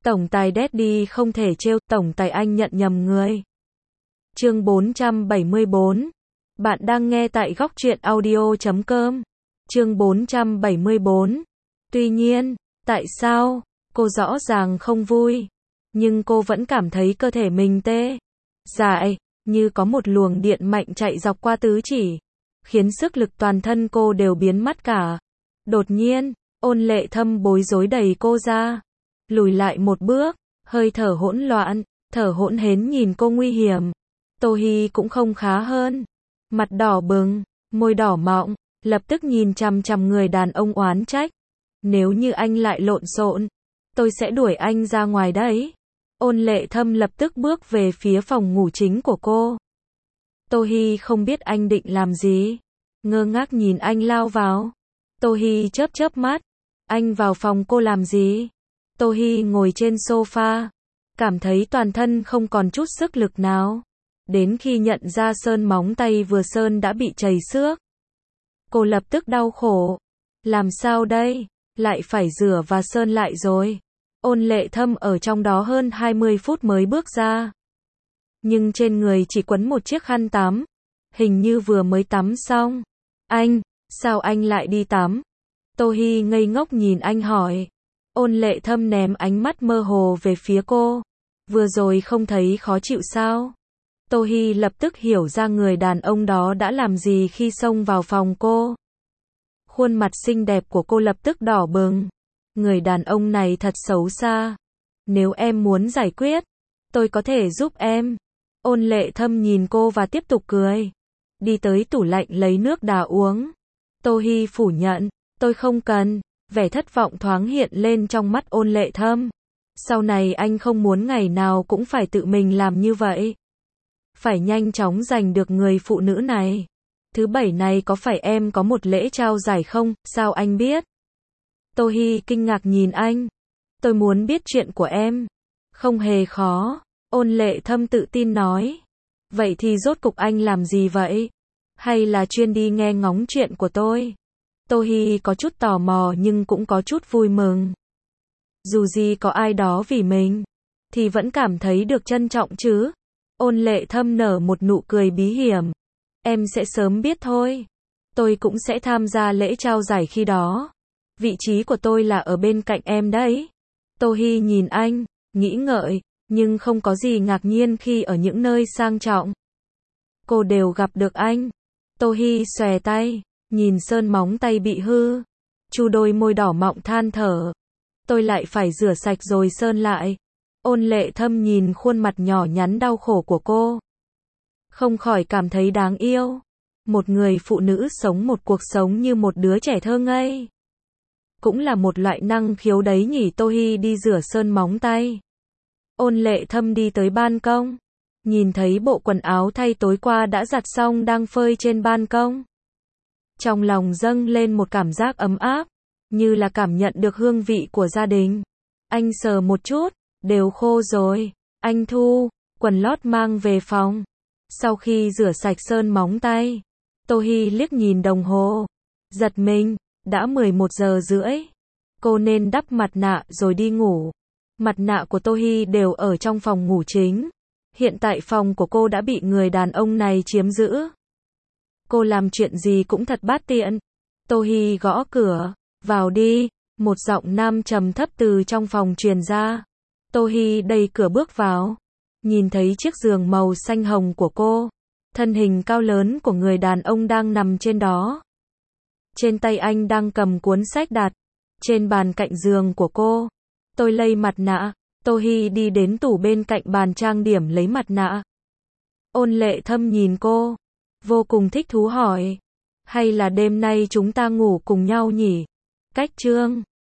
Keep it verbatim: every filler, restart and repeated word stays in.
Tổng tài Daddy không thể trêu, tổng tài anh nhận nhầm người. Chương bốn trăm bảy mươi bốn. Bạn đang nghe tại góc truyện audio chấm com. Chương bốn trăm bảy mươi bốn. Tuy nhiên, tại sao? Cô rõ ràng không vui, nhưng cô vẫn cảm thấy cơ thể mình tê dại, như có một luồng điện mạnh chạy dọc qua tứ chỉ, khiến sức lực toàn thân cô đều biến mất cả. Đột nhiên, Ôn Lệ Thâm bối rối đẩy cô ra, lùi lại một bước, hơi thở hỗn loạn, thở hổn hển nhìn cô nguy hiểm. Tô Hi cũng không khá hơn, mặt đỏ bừng, môi đỏ mọng, lập tức nhìn chằm chằm người đàn ông oán trách. Nếu như anh lại lộn xộn, tôi sẽ đuổi anh ra ngoài đấy. Ôn Lệ Thâm lập tức bước về phía phòng ngủ chính của cô. Tô Hi không biết anh định làm gì, ngơ ngác nhìn anh lao vào. Tô Hi chớp chớp mắt, anh vào phòng cô làm gì? Tô Hi ngồi trên sofa, cảm thấy toàn thân không còn chút sức lực nào. Đến khi nhận ra sơn móng tay vừa sơn đã bị chảy xước, cô lập tức đau khổ. Làm sao đây? Lại phải rửa và sơn lại rồi. Ôn Lệ Thâm ở trong đó hơn hai mươi phút mới bước ra. Nhưng trên người chỉ quấn một chiếc khăn tắm, hình như vừa mới tắm xong. Anh, sao anh lại đi tắm? Tô Hi ngây ngốc nhìn anh hỏi. Ôn Lệ Thâm ném ánh mắt mơ hồ về phía cô. Vừa rồi không thấy khó chịu sao? Tô Hi lập tức hiểu ra người đàn ông đó đã làm gì khi xông vào phòng cô. Khuôn mặt xinh đẹp của cô lập tức đỏ bừng. Người đàn ông này thật xấu xa. Nếu em muốn giải quyết, tôi có thể giúp em. Ôn Lệ Thâm nhìn cô và tiếp tục cười. Đi tới tủ lạnh lấy nước đá uống. Tô Hi phủ nhận, tôi không cần. Vẻ thất vọng thoáng hiện lên trong mắt Ôn Lệ Thâm. Sau này anh không muốn ngày nào cũng phải tự mình làm như vậy. Phải nhanh chóng giành được người phụ nữ này. Thứ bảy này có phải em có một lễ trao giải không? Sao anh biết? Tô Hi kinh ngạc nhìn anh. Tôi muốn biết chuyện của em. Không hề khó. Ôn Lệ Thâm tự tin nói. Vậy thì rốt cục anh làm gì vậy? Hay là chuyên đi nghe ngóng chuyện của tôi? Tô Hi có chút tò mò nhưng cũng có chút vui mừng. Dù gì có ai đó vì mình, thì vẫn cảm thấy được trân trọng chứ. Ôn Lệ Thâm nở một nụ cười bí hiểm. Em sẽ sớm biết thôi. Tôi cũng sẽ tham gia lễ trao giải khi đó. Vị trí của tôi là ở bên cạnh em đấy. Tô Hi nhìn anh, nghĩ ngợi, nhưng không có gì ngạc nhiên khi ở những nơi sang trọng. Cô đều gặp được anh. Tô Hi xòe tay, nhìn sơn móng tay bị hư. Chu đôi môi đỏ mọng than thở. Tôi lại phải rửa sạch rồi sơn lại. Ôn Lệ Thâm nhìn khuôn mặt nhỏ nhắn đau khổ của cô, không khỏi cảm thấy đáng yêu. Một người phụ nữ sống một cuộc sống như một đứa trẻ thơ ngây. Cũng là một loại năng khiếu đấy nhỉ. Tô Hi đi rửa sơn móng tay. Ôn Lệ Thâm đi tới ban công, nhìn thấy bộ quần áo thay tối qua đã giặt xong đang phơi trên ban công. Trong lòng dâng lên một cảm giác ấm áp, như là cảm nhận được hương vị của gia đình. Anh sờ một chút, đều khô rồi. Anh thu quần lót mang về phòng. Sau khi rửa sạch sơn móng tay, Tô Hi liếc nhìn đồng hồ, giật mình, đã mười một giờ rưỡi. Cô nên đắp mặt nạ rồi đi ngủ. Mặt nạ của Tô Hi đều ở trong phòng ngủ chính. Hiện tại phòng của cô đã bị người đàn ông này chiếm giữ. Cô làm chuyện gì cũng thật bát tiện. Tô Hi gõ cửa, vào đi. Một giọng nam trầm thấp từ trong phòng truyền ra. Tô Hi đẩy cửa bước vào, nhìn thấy chiếc giường màu xanh hồng của cô. Thân hình cao lớn của người đàn ông đang nằm trên đó. Trên tay anh đang cầm cuốn sách đặt trên bàn cạnh giường của cô. Tôi lấy mặt nạ. Tô Hi đi đến tủ bên cạnh bàn trang điểm lấy mặt nạ. Ôn Lệ Thâm nhìn cô, vô cùng thích thú hỏi. Hay là đêm nay chúng ta ngủ cùng nhau nhỉ? Cách chương